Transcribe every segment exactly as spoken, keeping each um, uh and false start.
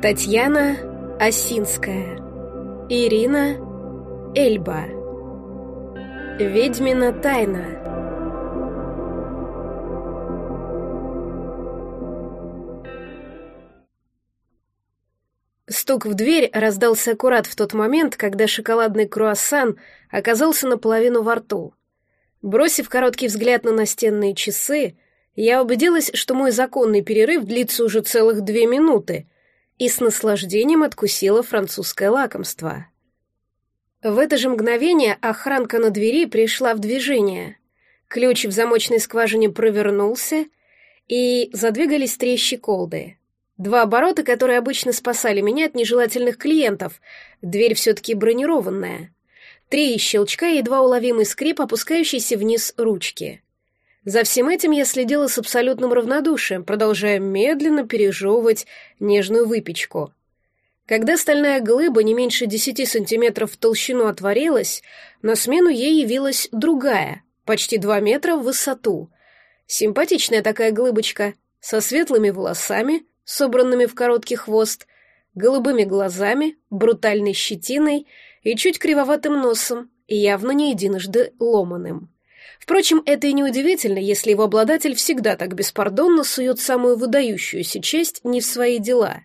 Татьяна Осинская. Ирина Эльба. Ведьмина тайна. Стук в дверь раздался аккурат в тот момент, когда шоколадный круассан оказался наполовину во рту. Бросив короткий взгляд на настенные часы, я убедилась, что мой законный перерыв длится уже целых две минуты, и с наслаждением откусила французское лакомство. В это же мгновение охранка на двери пришла в движение. Ключ в замочной скважине провернулся, и задвигались три щеколды. Два оборота, которые обычно спасали меня от нежелательных клиентов. Дверь все-таки бронированная. Три щелчка и едва уловимый скрип, опускающийся вниз ручки. За всем этим я следила с абсолютным равнодушием, продолжая медленно пережевывать нежную выпечку. Когда стальная глыба не меньше десяти сантиметров в толщину отворилась, на смену ей явилась другая, почти два метра в высоту. Симпатичная такая глыбочка, со светлыми волосами, собранными в короткий хвост, голубыми глазами, брутальной щетиной и чуть кривоватым носом, явно не единожды ломаным. Впрочем, это и не удивительно, если его обладатель всегда так беспардонно сует самую выдающуюся честь не в свои дела.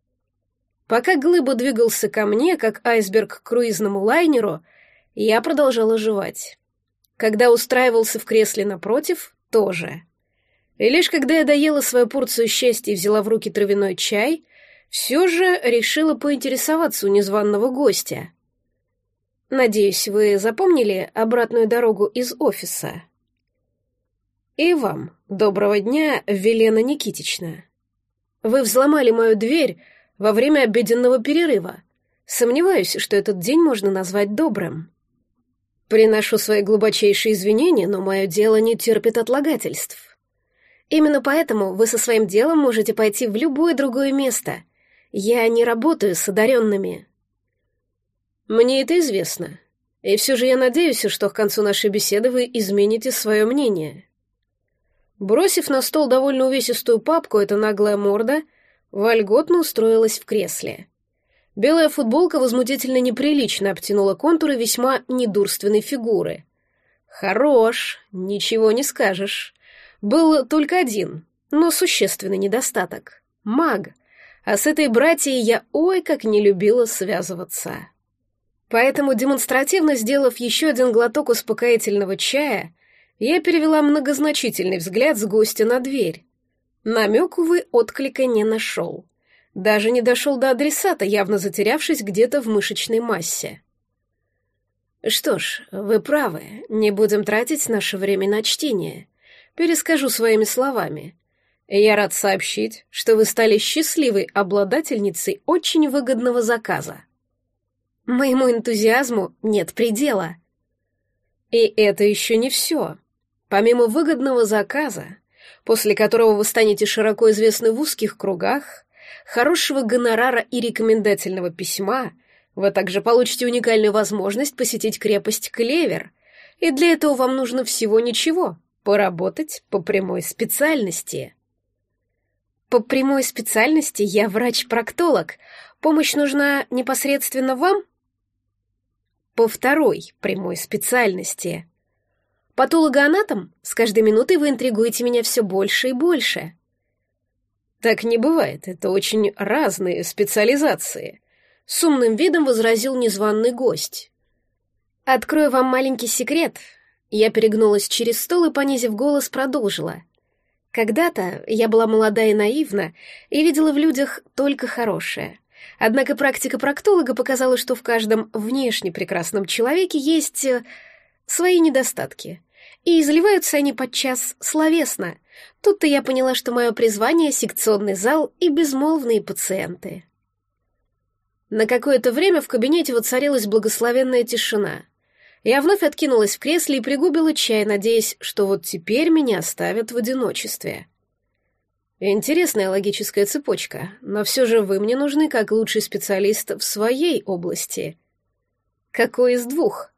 Пока глыба двигался ко мне, как айсберг к круизному лайнеру, я продолжала жевать. Когда устраивался в кресле напротив, тоже. И лишь когда я доела свою порцию счастья и взяла в руки травяной чай, все же решила поинтересоваться у незваного гостя. «Надеюсь, вы запомнили обратную дорогу из офиса?» «И вам доброго дня, Велена Никитична. Вы взломали мою дверь во время обеденного перерыва. Сомневаюсь, что этот день можно назвать добрым. Приношу свои глубочайшие извинения, но мое дело не терпит отлагательств. Именно поэтому вы со своим делом можете пойти в любое другое место. Я не работаю с одаренными». «Мне это известно, и все же я надеюсь, что к концу нашей беседы вы измените свое мнение». Бросив на стол довольно увесистую папку, эта наглая морда вольготно устроилась в кресле. Белая футболка возмутительно неприлично обтянула контуры весьма недурственной фигуры. Хорош, ничего не скажешь. Был только один, но существенный недостаток — маг, а с этой братьей я ой как не любила связываться. Поэтому, демонстративно сделав еще один глоток успокоительного чая, я перевела многозначительный взгляд с гостя на дверь. Намек, увы, отклика не нашел. Даже не дошел до адресата, явно затерявшись где-то в мышечной массе. «Что ж, вы правы, не будем тратить наше время на чтение. Перескажу своими словами. Я рад сообщить, что вы стали счастливой обладательницей очень выгодного заказа. Моему энтузиазму нет предела. И это еще не все. Помимо выгодного заказа, после которого вы станете широко известны в узких кругах, хорошего гонорара и рекомендательного письма, вы также получите уникальную возможность посетить крепость Клевер, и для этого вам нужно всего ничего — поработать по прямой специальности. По прямой специальности я врач-проктолог. Помощь нужна непосредственно вам? По второй прямой специальности. Патологоанатом? С каждой минутой вы интригуете меня все больше и больше. Так не бывает, это очень разные специализации. С умным видом возразил незваный гость. Открою вам маленький секрет. Я перегнулась через стол и, понизив голос, продолжила. Когда-то я была молода и наивна и видела в людях только хорошее. Однако практика проктолога показала, что в каждом внешне прекрасном человеке есть свои недостатки. И изливаются они подчас словесно. Тут-то я поняла, что мое призвание — секционный зал и безмолвные пациенты. На какое-то время в кабинете воцарилась благословенная тишина. Я вновь откинулась в кресле и пригубила чай, надеясь, что вот теперь меня оставят в одиночестве. Интересная логическая цепочка, но все же вы мне нужны как лучший специалист в своей области. Какой из двух?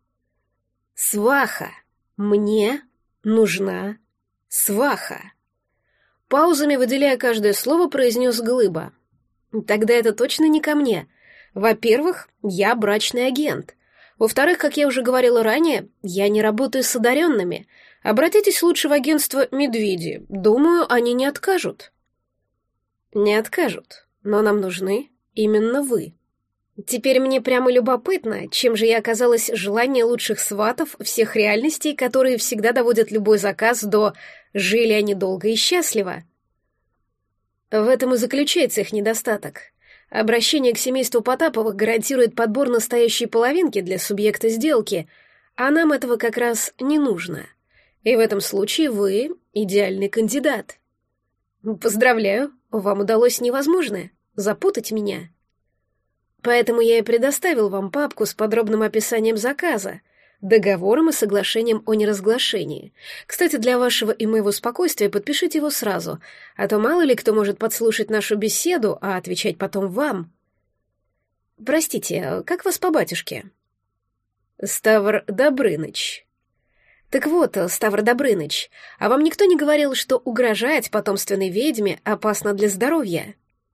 Сваха. Мне нужна сваха. Паузами, выделяя каждое слово, произнес Глыба. Тогда это точно не ко мне. Во-первых, я брачный агент. Во-вторых, как я уже говорила ранее, я не работаю с одаренными. Обратитесь лучше в агентство «Медведи». Думаю, они не откажут. Не откажут, но нам нужны именно вы. Теперь мне прямо любопытно, чем же я оказалась желание лучших сватов всех реальностей, которые всегда доводят любой заказ до «жили они долго и счастливо». В этом и заключается их недостаток. Обращение к семейству Потаповых гарантирует подбор настоящей половинки для субъекта сделки, а нам этого как раз не нужно. И в этом случае вы идеальный кандидат. Поздравляю, вам удалось невозможное — запутать меня. Поэтому я и предоставил вам папку с подробным описанием заказа, договором и соглашением о неразглашении. Кстати, для вашего и моего спокойствия подпишите его сразу, а то мало ли кто может подслушать нашу беседу, а отвечать потом вам. Простите, как вас по батюшке? Ставр Добрыныч. Так вот, Ставр Добрыныч, а вам никто не говорил, что угрожать потомственной ведьме опасно для здоровья?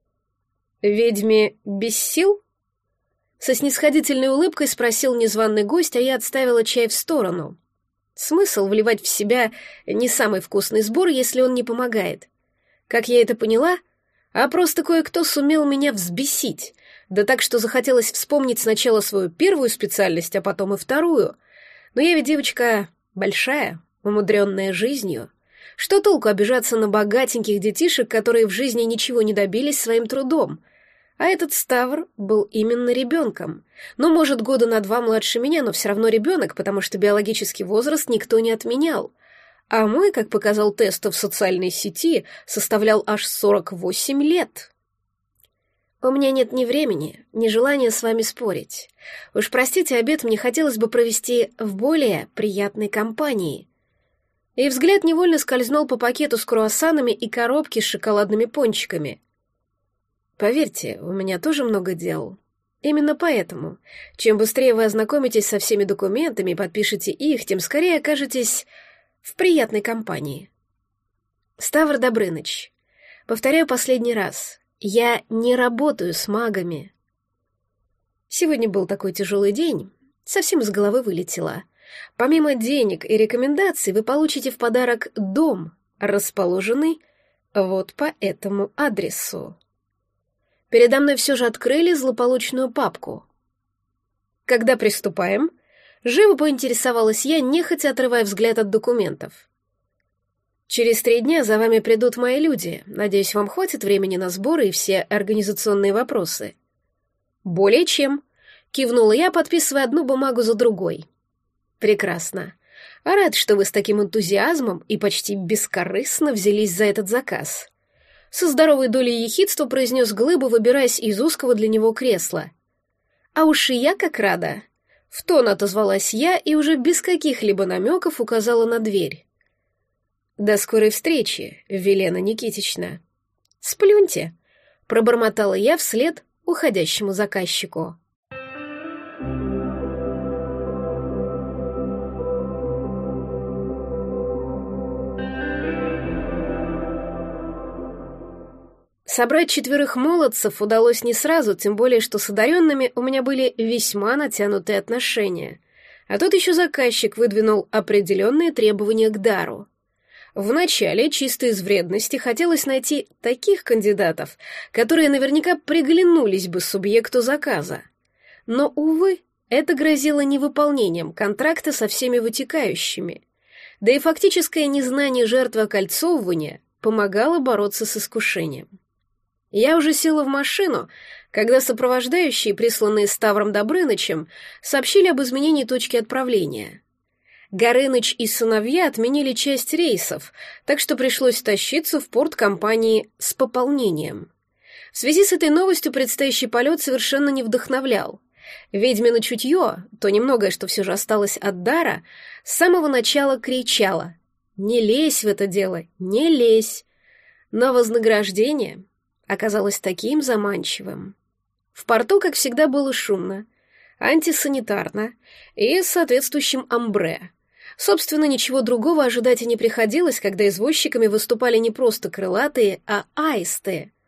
Ведьме без сил? Со снисходительной улыбкой спросил незваный гость, а я отставила чай в сторону. Смысл вливать в себя не самый вкусный сбор, если он не помогает. Как я это поняла? А просто кое-кто сумел меня взбесить, да так, что захотелось вспомнить сначала свою первую специальность, а потом и вторую. Но я ведь девочка большая, умудренная жизнью. Что толку обижаться на богатеньких детишек, которые в жизни ничего не добились своим трудом? А этот Ставр был именно ребенком. Ну, может, года на два младше меня, но все равно ребенок, потому что биологический возраст никто не отменял. А мой, как показал тест в социальной сети, составлял аж сорок восемь лет. У меня нет ни времени, ни желания с вами спорить. Уж простите, обед мне хотелось бы провести в более приятной компании. И взгляд невольно скользнул по пакету с круассанами и коробке с шоколадными пончиками. Поверьте, у меня тоже много дел. Именно поэтому, чем быстрее вы ознакомитесь со всеми документами и подпишете их, тем скорее окажетесь в приятной компании. Ставр Добрыныч, повторяю последний раз, я не работаю с магами. Сегодня был такой тяжелый день, совсем из головы вылетело. Помимо денег и рекомендаций вы получите в подарок дом, расположенный вот по этому адресу. Передо мной все же открыли злополучную папку. Когда приступаем? Живо поинтересовалась я, нехотя отрывая взгляд от документов. Через три дня за вами придут мои люди. Надеюсь, вам хватит времени на сборы и все организационные вопросы. Более чем. Кивнула я, подписывая одну бумагу за другой. Прекрасно. Рад, что вы с таким энтузиазмом и почти бескорыстно взялись за этот заказ. Со здоровой долей ехидства произнес Глыба, выбираясь из узкого для него кресла. А уж и я как рада. В тон отозвалась я и уже без каких-либо намеков указала на дверь. До скорой встречи, Велена Никитична. Сплюньте, пробормотала я вслед уходящему заказчику. Собрать четверых молодцев удалось не сразу, тем более, что с одаренными у меня были весьма натянутые отношения. А тут еще заказчик выдвинул определенные требования к дару. Вначале, чисто из вредности, хотелось найти таких кандидатов, которые наверняка приглянулись бы субъекту заказа. Но, увы, это грозило невыполнением контракта со всеми вытекающими. Да и фактическое незнание жертвы окольцовывания помогало бороться с искушением. Я уже села в машину, когда сопровождающие, присланные Ставром Добрынычем, сообщили об изменении точки отправления. Горыныч и сыновья отменили часть рейсов, так что пришлось тащиться в порт компании с пополнением. В связи с этой новостью предстоящий полет совершенно не вдохновлял. Ведьмино чутье, то немногое, что все же осталось от дара, с самого начала кричало: «Не лезь в это дело, не лезь!» Но вознаграждение оказалось таким заманчивым. В порту, как всегда, было шумно, антисанитарно и с соответствующим амбре. Собственно, ничего другого ожидать и не приходилось, когда извозчиками выступали не просто крылатые, а аисты.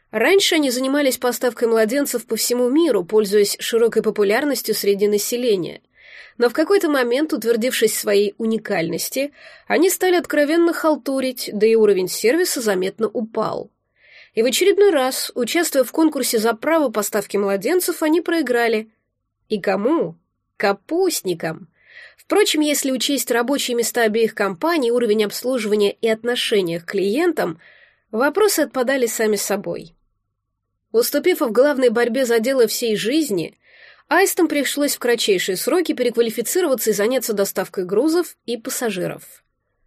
Раньше они занимались поставкой младенцев по всему миру, пользуясь широкой популярностью среди населения. Но в какой-то момент, утвердившись в своей уникальности, они стали откровенно халтурить, да и уровень сервиса заметно упал. И в очередной раз, участвуя в конкурсе за право поставки младенцев, они проиграли. И кому? Капустникам. Впрочем, если учесть рабочие места обеих компаний, уровень обслуживания и отношения к клиентам, вопросы отпадали сами собой. Уступив в главной борьбе за дело всей жизни, аистам пришлось в кратчайшие сроки переквалифицироваться и заняться доставкой грузов и пассажиров.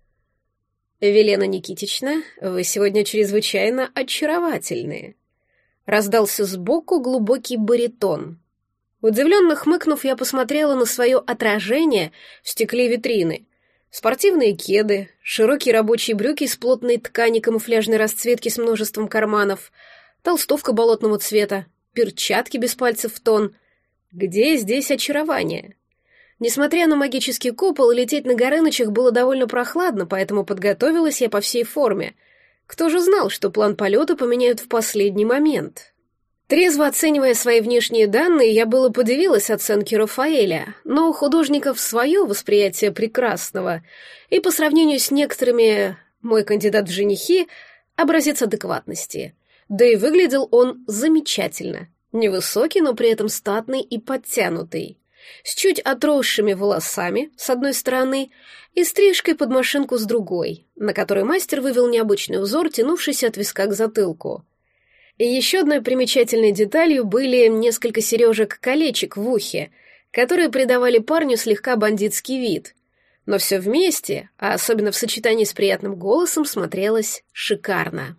«Велена Никитична, вы сегодня чрезвычайно очаровательны», — раздался сбоку глубокий баритон. Удивленно хмыкнув, я посмотрела на свое отражение в стекле витрины. Спортивные кеды, широкие рабочие брюки из плотной ткани камуфляжной расцветки с множеством карманов, толстовка болотного цвета, перчатки без пальцев в тон. Где здесь очарование? Несмотря на магический купол, лететь на Горынычах было довольно прохладно, поэтому подготовилась я по всей форме. Кто же знал, что план полета поменяют в последний момент? Трезво оценивая свои внешние данные, я было подивилась оценке Рафаэля, но у художников свое восприятие прекрасного, и по сравнению с некоторыми мой кандидат в женихи — образец адекватности. Да и выглядел он замечательно. Невысокий, но при этом статный и подтянутый. С чуть отросшими волосами, с одной стороны, и стрижкой под машинку с другой, на которой мастер вывел необычный узор, тянувшийся от виска к затылку. И еще одной примечательной деталью были несколько сережек-колечек в ухе, которые придавали парню слегка бандитский вид. Но все вместе, а особенно в сочетании с приятным голосом, смотрелось шикарно.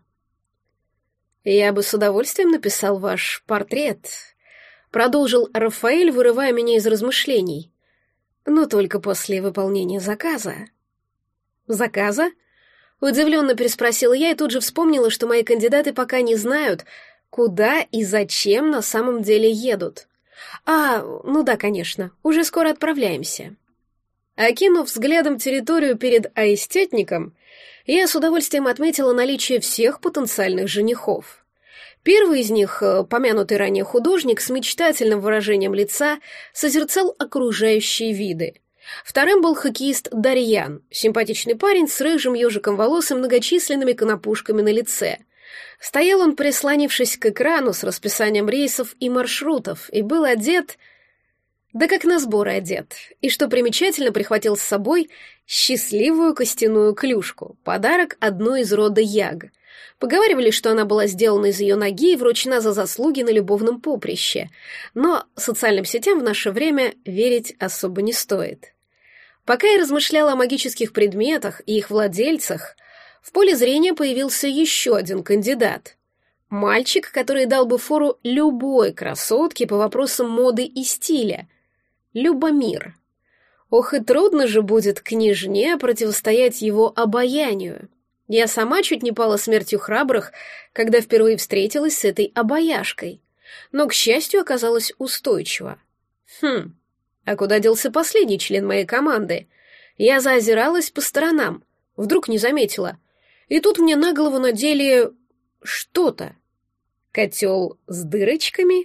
«Я бы с удовольствием написал ваш портрет», — продолжил Рафаэль, вырывая меня из размышлений. «Но только после выполнения заказа». «Заказа?» — удивленно переспросила я и тут же вспомнила, что мои кандидаты пока не знают, куда и зачем на самом деле едут. «А, ну да, конечно, уже скоро отправляемся». Окинув взглядом территорию перед аистетником, я с удовольствием отметила наличие всех потенциальных женихов. Первый из них, помянутый ранее художник с мечтательным выражением лица, созерцал окружающие виды. Вторым был хоккеист Дарьян, симпатичный парень с рыжим ежиком волос и многочисленными конопушками на лице. Стоял он, прислонившись к экрану с расписанием рейсов и маршрутов, и был одет... Да как на сборы одет, и, что примечательно, прихватил с собой счастливую костяную клюшку, подарок одной из рода Яг. Поговаривали, что она была сделана из ее ноги и вручена за заслуги на любовном поприще, но социальным сетям в наше время верить особо не стоит. Пока я размышляла о магических предметах и их владельцах, в поле зрения появился еще один кандидат. Мальчик, который дал бы фору любой красотке по вопросам моды и стиля. Любомир. Ох, и трудно же будет княжне противостоять его обаянию. Я сама чуть не пала смертью храбрых, когда впервые встретилась с этой обаяшкой, но, к счастью, оказалась устойчива. Хм, а куда делся последний член моей команды? Я заозиралась по сторонам, вдруг не заметила, и тут мне на голову надели что-то. Котел с дырочками?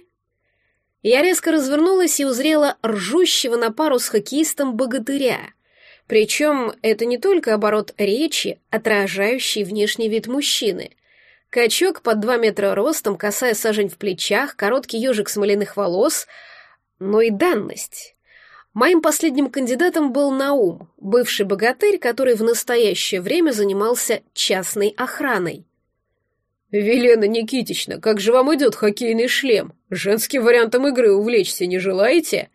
Я резко развернулась и узрела ржущего на пару с хоккеистом богатыря. Причем это не только оборот речи, отражающий внешний вид мужчины. Качок под два метра ростом, косая сажень в плечах, короткий ежик смоляных волос, но и данность. Моим последним кандидатом был Наум, бывший богатырь, который в настоящее время занимался частной охраной. «Велена Никитична, как же вам идет хоккейный шлем? Женским вариантом игры увлечься не желаете?»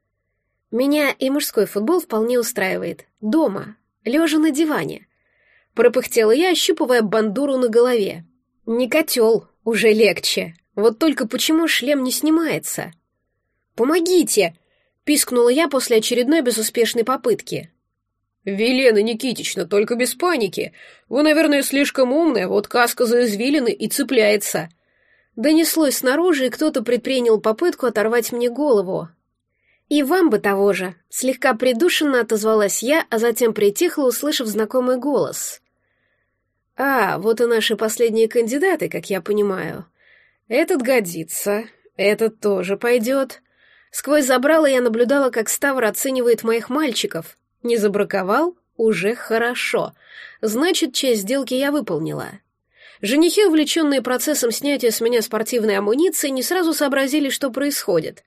«Меня и мужской футбол вполне устраивает. Дома, лежа на диване». Пропыхтела я, ощупывая бандуру на голове. «Не котел, уже легче. Вот только почему шлем не снимается?» «Помогите!» — пискнула я после очередной безуспешной попытки. «Велена Никитична, только без паники. Вы, наверное, слишком умная, вот каска за извилины и цепляется». Донеслось снаружи, и кто-то предпринял попытку оторвать мне голову. «И вам бы того же», — слегка придушенно отозвалась я, а затем притихла, услышав знакомый голос. «А, вот и наши последние кандидаты, как я понимаю. Этот годится, этот тоже пойдет. Сквозь забрало я наблюдала, как Ставр оценивает моих мальчиков. Не забраковал? Уже хорошо. Значит, часть сделки я выполнила. Женихи, увлеченные процессом снятия с меня спортивной амуниции, не сразу сообразили, что происходит.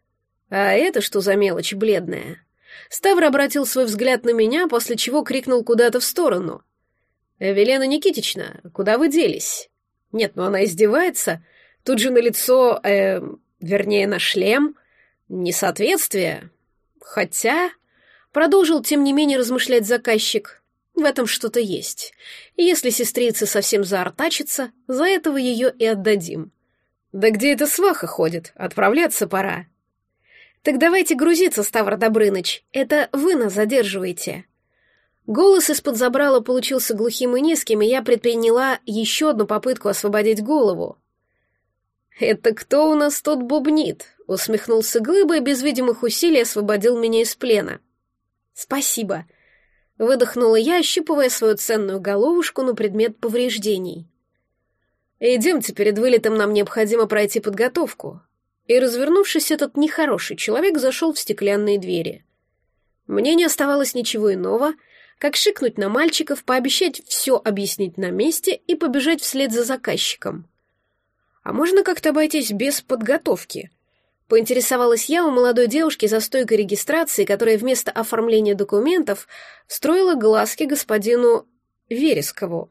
А это что за мелочь бледная? Ставр обратил свой взгляд на меня, после чего крикнул куда-то в сторону. «Велена Никитична, куда вы делись?» Нет, ну она издевается. Тут же на лицо, э, вернее, на шлем. Несоответствие. Хотя... Продолжил, тем не менее, размышлять заказчик. В этом что-то есть. И если сестрица совсем заортачится, за этого ее и отдадим. Да где эта сваха ходит? Отправляться пора. Так давайте грузиться, Ставр Добрыныч. Это вы нас задерживаете. Голос из-под забрала получился глухим и низким, и я предприняла еще одну попытку освободить голову. «Это кто у нас тут бубнит?» — усмехнулся Глыба и без видимых усилий освободил меня из плена. «Спасибо», — выдохнула я, ощупывая свою ценную головушку на предмет повреждений. «Идемте, перед вылетом нам необходимо пройти подготовку». И, развернувшись, этот нехороший человек зашел в стеклянные двери. Мне не оставалось ничего иного, как шикнуть на мальчиков, пообещать все объяснить на месте и побежать вслед за заказчиком. «А можно как-то обойтись без подготовки?» Поинтересовалась я у молодой девушки за стойкой регистрации, которая вместо оформления документов строила глазки господину Верескову.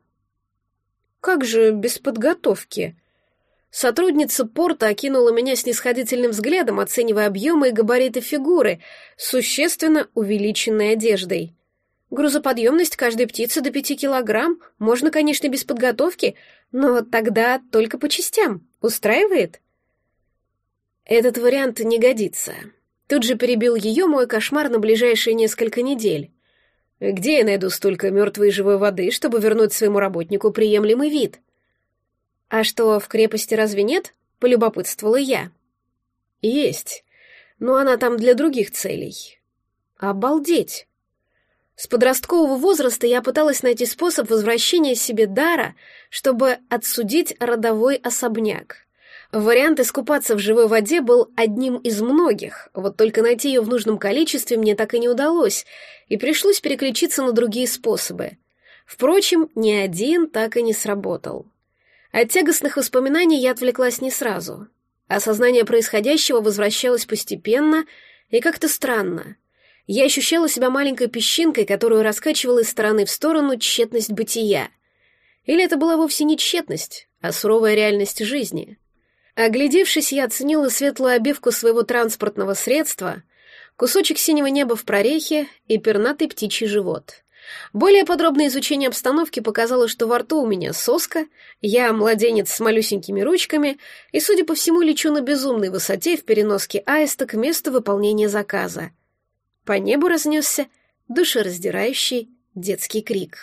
«Как же без подготовки?» Сотрудница порта окинула меня снисходительным взглядом, оценивая объемы и габариты фигуры, существенно увеличенной одеждой. «Грузоподъемность каждой птицы до пяти килограмм. Можно, конечно, без подготовки, но тогда только по частям. Устраивает?» «Этот вариант не годится». Тут же перебил ее мой кошмар на ближайшие несколько недель. «Где я найду столько мертвой и живой воды, чтобы вернуть своему работнику приемлемый вид?» «А что, в крепости разве нет?» — полюбопытствовала я. «Есть, но она там для других целей». «Обалдеть!» С подросткового возраста я пыталась найти способ возвращения себе дара, чтобы отсудить родовой особняк. Вариант искупаться в живой воде был одним из многих, вот только найти ее в нужном количестве мне так и не удалось, и пришлось переключиться на другие способы. Впрочем, ни один так и не сработал. От тягостных воспоминаний я отвлеклась не сразу. Осознание происходящего возвращалось постепенно и как-то странно. Я ощущала себя маленькой песчинкой, которую раскачивала из стороны в сторону тщетность бытия. Или это была вовсе не тщетность, а суровая реальность жизни. Оглядевшись, я оценила светлую обивку своего транспортного средства, кусочек синего неба в прорехе и пернатый птичий живот. Более подробное изучение обстановки показало, что во рту у меня соска, я младенец с малюсенькими ручками и, судя по всему, лечу на безумной высоте в переноске аиста к месту выполнения заказа. По небу разнесся душераздирающий детский крик.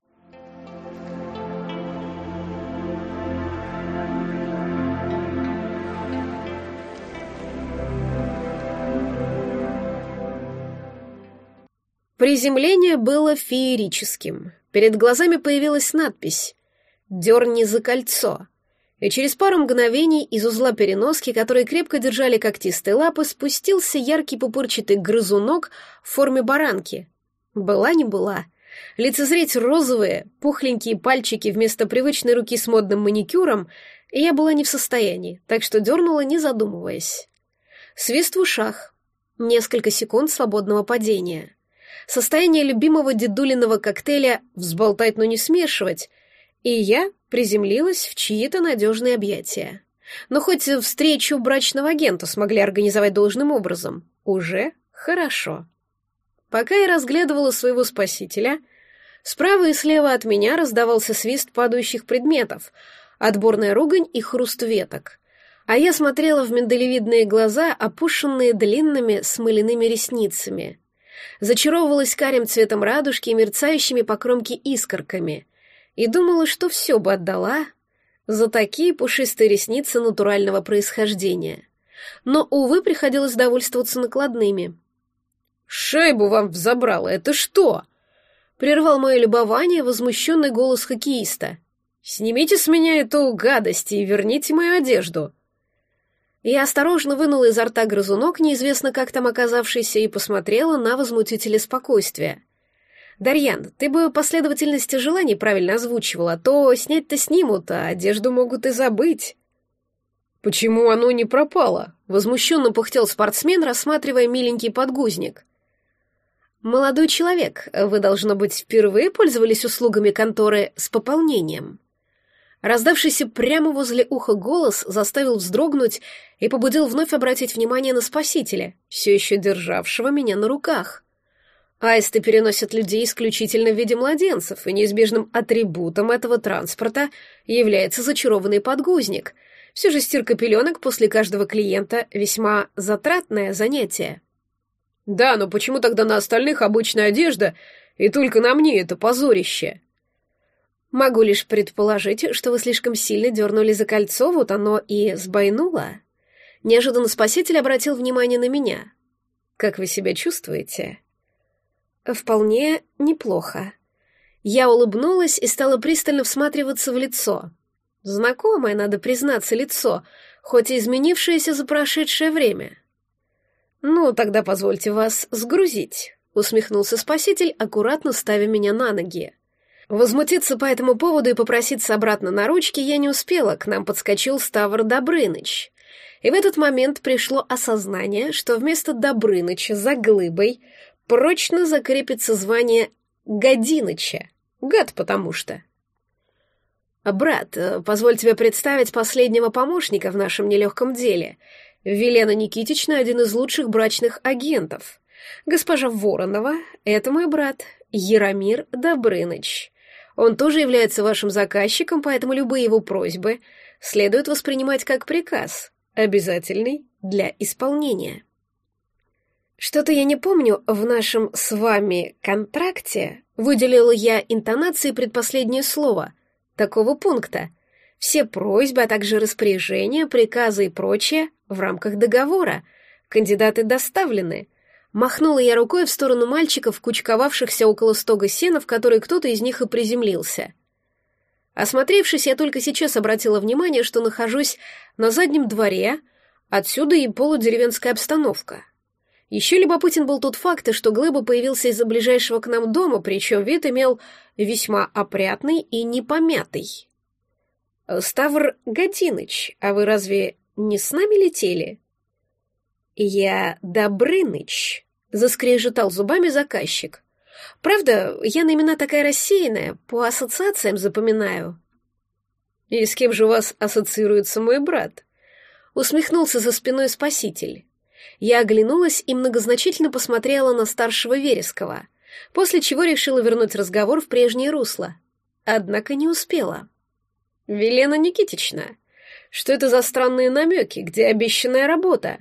Приземление было феерическим. Перед глазами появилась надпись «Дерни за кольцо», и через пару мгновений из узла переноски, которые крепко держали когтистые лапы, спустился яркий пупырчатый грызунок в форме баранки. Была не была. Лицезреть розовые, пухленькие пальчики вместо привычной руки с модным маникюром я была не в состоянии, так что дернула, не задумываясь. Свист в ушах. Несколько секунд свободного падения. Состояние любимого дедулиного коктейля «взболтать, но не смешивать», и я приземлилась в чьи-то надежные объятия. Но хоть встречу брачного агента смогли организовать должным образом, уже хорошо. Пока я разглядывала своего спасителя, справа и слева от меня раздавался свист падающих предметов, отборная ругань и хруст веток, а я смотрела в миндалевидные глаза, опушенные длинными смоляными ресницами. Зачаровывалась карим цветом радужки и мерцающими по кромке искорками, и думала, что все бы отдала за такие пушистые ресницы натурального происхождения. Но, увы, приходилось довольствоваться накладными. «Шайбу вам взобрало, это что?» — прервал мое любование возмущенный голос хоккеиста. «Снимите с меня эту гадость и верните мою одежду». Я осторожно вынула изо рта грызунок, неизвестно как там оказавшийся, и посмотрела на возмутителя спокойствия. «Дарьян, ты бы последовательность желаний правильно озвучивала, а то снять-то снимут, а одежду могут и забыть». «Почему оно не пропало?» — возмущенно пыхтел спортсмен, рассматривая миленький подгузник. «Молодой человек, вы, должно быть, впервые пользовались услугами конторы с пополнением». Раздавшийся прямо возле уха голос заставил вздрогнуть и побудил вновь обратить внимание на спасителя, все еще державшего меня на руках. Аисты переносят людей исключительно в виде младенцев, и неизбежным атрибутом этого транспорта является зачарованный подгузник. Все же стирка пеленок после каждого клиента — весьма затратное занятие. «Да, но почему тогда на остальных обычная одежда, и только на мне это позорище?» «Могу лишь предположить, что вы слишком сильно дернули за кольцо, вот оно и сбойнуло». Неожиданно спаситель обратил внимание на меня. «Как вы себя чувствуете?» «Вполне неплохо». Я улыбнулась и стала пристально всматриваться в лицо. Знакомое, надо признаться, лицо, хоть и изменившееся за прошедшее время. «Ну, тогда позвольте вас сгрузить», — усмехнулся спаситель, аккуратно ставя меня на ноги. Возмутиться по этому поводу и попроситься обратно на ручки я не успела, к нам подскочил Ставр Добрыныч. И в этот момент пришло осознание, что вместо Добрыныча за глыбой прочно закрепится звание Годиныча. Гад потому что. «Брат, позволь тебе представить последнего помощника в нашем нелегком деле. Велена Никитична — один из лучших брачных агентов. Госпожа Воронова — это мой брат, Яромир Добрыныч. Он тоже является вашим заказчиком, поэтому любые его просьбы следует воспринимать как приказ, обязательный для исполнения». «Что-то я не помню, в нашем с вами контракте выделила я интонации предпоследнее слово такого пункта. Все просьбы, а также распоряжения, приказы и прочее в рамках договора. Кандидаты доставлены». Махнула я рукой в сторону мальчиков, кучковавшихся около стога сена, в который кто-то из них и приземлился. Осмотревшись, я только сейчас обратила внимание, что нахожусь на заднем дворе, отсюда и полудеревенская обстановка. Еще любопытен был тот факт, что Глыба появился из-за ближайшего к нам дома, причем вид имел весьма опрятный и непомятый. «Ставр Годиныч, а вы разве не с нами летели?» «Я Добрыныч», — заскрежетал зубами заказчик. «Правда, я на имена такая рассеянная, по ассоциациям запоминаю». «И с кем же у вас ассоциируется мой брат?» — усмехнулся за спиной спаситель. Я оглянулась и многозначительно посмотрела на старшего Верескова, после чего решила вернуть разговор в прежнее русло. Однако не успела. «Велена Никитична, что это за странные намеки, где обещанная работа?»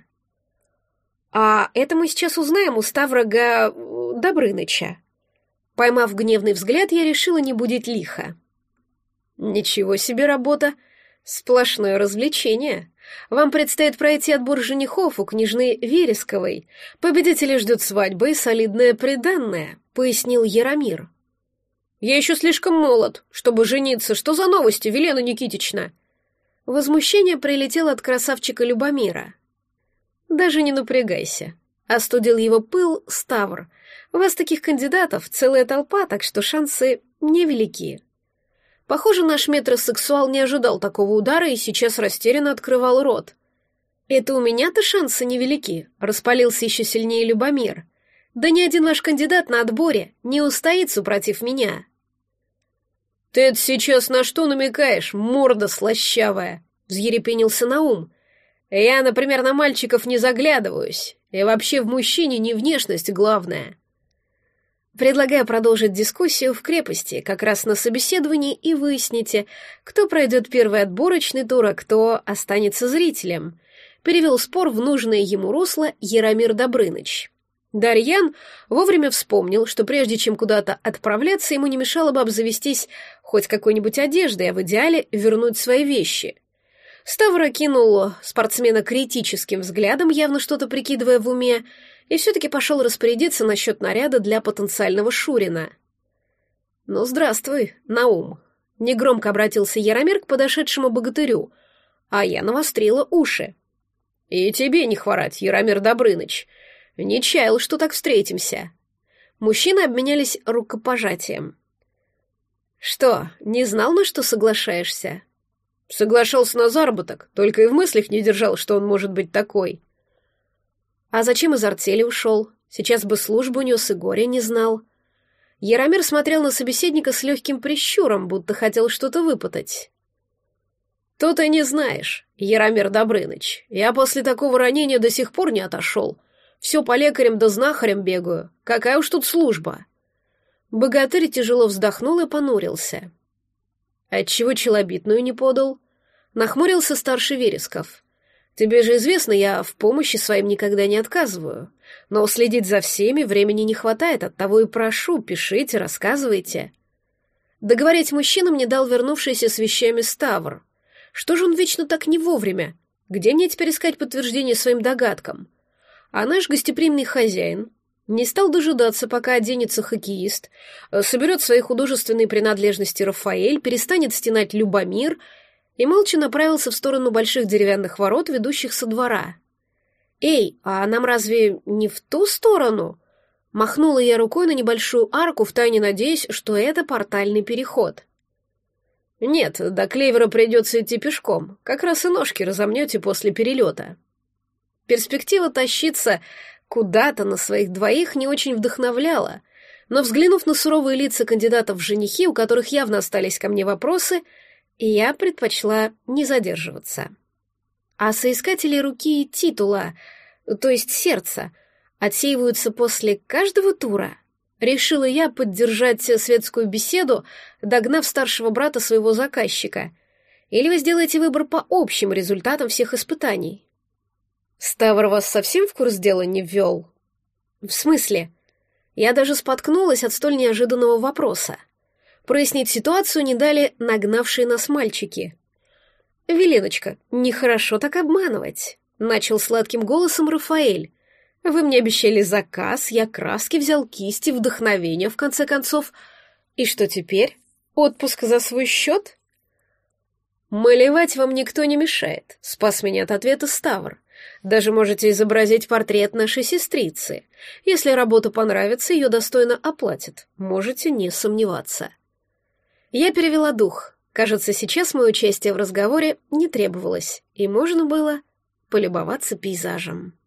«А это мы сейчас узнаем у Ставра Га... Добрыныча». Поймав гневный взгляд, я решила не будить лихо. «Ничего себе работа! Сплошное развлечение. Вам предстоит пройти отбор женихов у княжны Вересковой. Победителя ждет свадьба и солидное приданное», — пояснил Яромир. «Я еще слишком молод, чтобы жениться. Что за новости, Велена Никитична?» Возмущение прилетело от красавчика Любомира. «Даже не напрягайся», — остудил его пыл Ставр. «У вас таких кандидатов целая толпа, так что шансы невелики». Похоже, наш метросексуал не ожидал такого удара и сейчас растерянно открывал рот. «Это у меня-то шансы невелики», — распалился еще сильнее Любомир. «Да ни один ваш кандидат на отборе не устоит супротив меня». «Ты это сейчас на что намекаешь, морда слащавая?» — взъерепенился Наум. «Я, например, на мальчиков не заглядываюсь, и вообще в мужчине не внешность главное». Предлагаю продолжить дискуссию в крепости, как раз на собеседовании, и выясните, кто пройдет первый отборочный тур, а кто останется зрителем. Перевел спор в нужное ему русло Яромир Добрыныч. Дарьян вовремя вспомнил, что прежде чем куда-то отправляться, ему не мешало бы обзавестись хоть какой-нибудь одеждой, а в идеале вернуть свои вещи. Ставр окинул спортсмена критическим взглядом, явно что-то прикидывая в уме, и все-таки пошел распорядиться насчет наряда для потенциального шурина. «Ну, здравствуй, Наум. Негромко обратился Яромир к подошедшему богатырю, а я навострила уши. «И тебе не хворать, Яромир Добрыныч. Не чаял, что так встретимся». Мужчины обменялись рукопожатием. «Что, не знал, на что соглашаешься?» «Соглашался на заработок, только и в мыслях не держал, что он может быть такой». «А зачем из артели ушел? Сейчас бы службу нес и горя не знал». Яромир смотрел на собеседника с легким прищуром, будто хотел что-то выпытать. «То ты не знаешь, Яромир Добрыныч. Я после такого ранения до сих пор не отошел. Все по лекарям да знахарям бегаю. Какая уж тут служба?» Богатырь тяжело вздохнул и понурился. «Отчего челобитную не подал?» Нахмурился старший Вересков. «Тебе же известно, я в помощи своим никогда не отказываю. Но следить за всеми времени не хватает, оттого и прошу, пишите, рассказывайте». Договорить мужчинам не дал вернувшийся с вещами Ставр. Что же он вечно так не вовремя? Где мне теперь искать подтверждение своим догадкам? А наш гостеприимный хозяин не стал дожидаться, пока оденется хоккеист, соберет свои художественные принадлежности Рафаэль, перестанет стенать Любомир и молча направился в сторону больших деревянных ворот, ведущих со двора. «Эй, а нам разве не в ту сторону?» Махнула я рукой на небольшую арку, втайне надеясь, что это портальный переход. «Нет, до Клевера придется идти пешком, как раз и ножки разомнете после перелета». Перспектива тащиться куда-то на своих двоих не очень вдохновляла, но, взглянув на суровые лица кандидатов в женихи, у которых явно остались ко мне вопросы, я предпочла не задерживаться. А соискатели руки и титула, то есть сердца, отсеиваются после каждого тура. Решила я поддержать светскую беседу, догнав старшего брата своего заказчика. Или вы сделаете выбор по общим результатам всех испытаний? Ставр вас совсем в курс дела не ввел? В смысле? Я даже споткнулась от столь неожиданного вопроса. Прояснить ситуацию не дали нагнавшие нас мальчики. «Веленочка, нехорошо так обманывать», — начал сладким голосом Рафаэль. «Вы мне обещали заказ, я краски взял, кисти, вдохновение, в конце концов. И что теперь? Отпуск за свой счет?» «Малевать вам никто не мешает», — спас меня от ответа Ставр. «Даже можете изобразить портрет нашей сестрицы. Если работа понравится, ее достойно оплатят. Можете не сомневаться». Я перевела дух. Кажется, сейчас мое участие в разговоре не требовалось, и можно было полюбоваться пейзажем.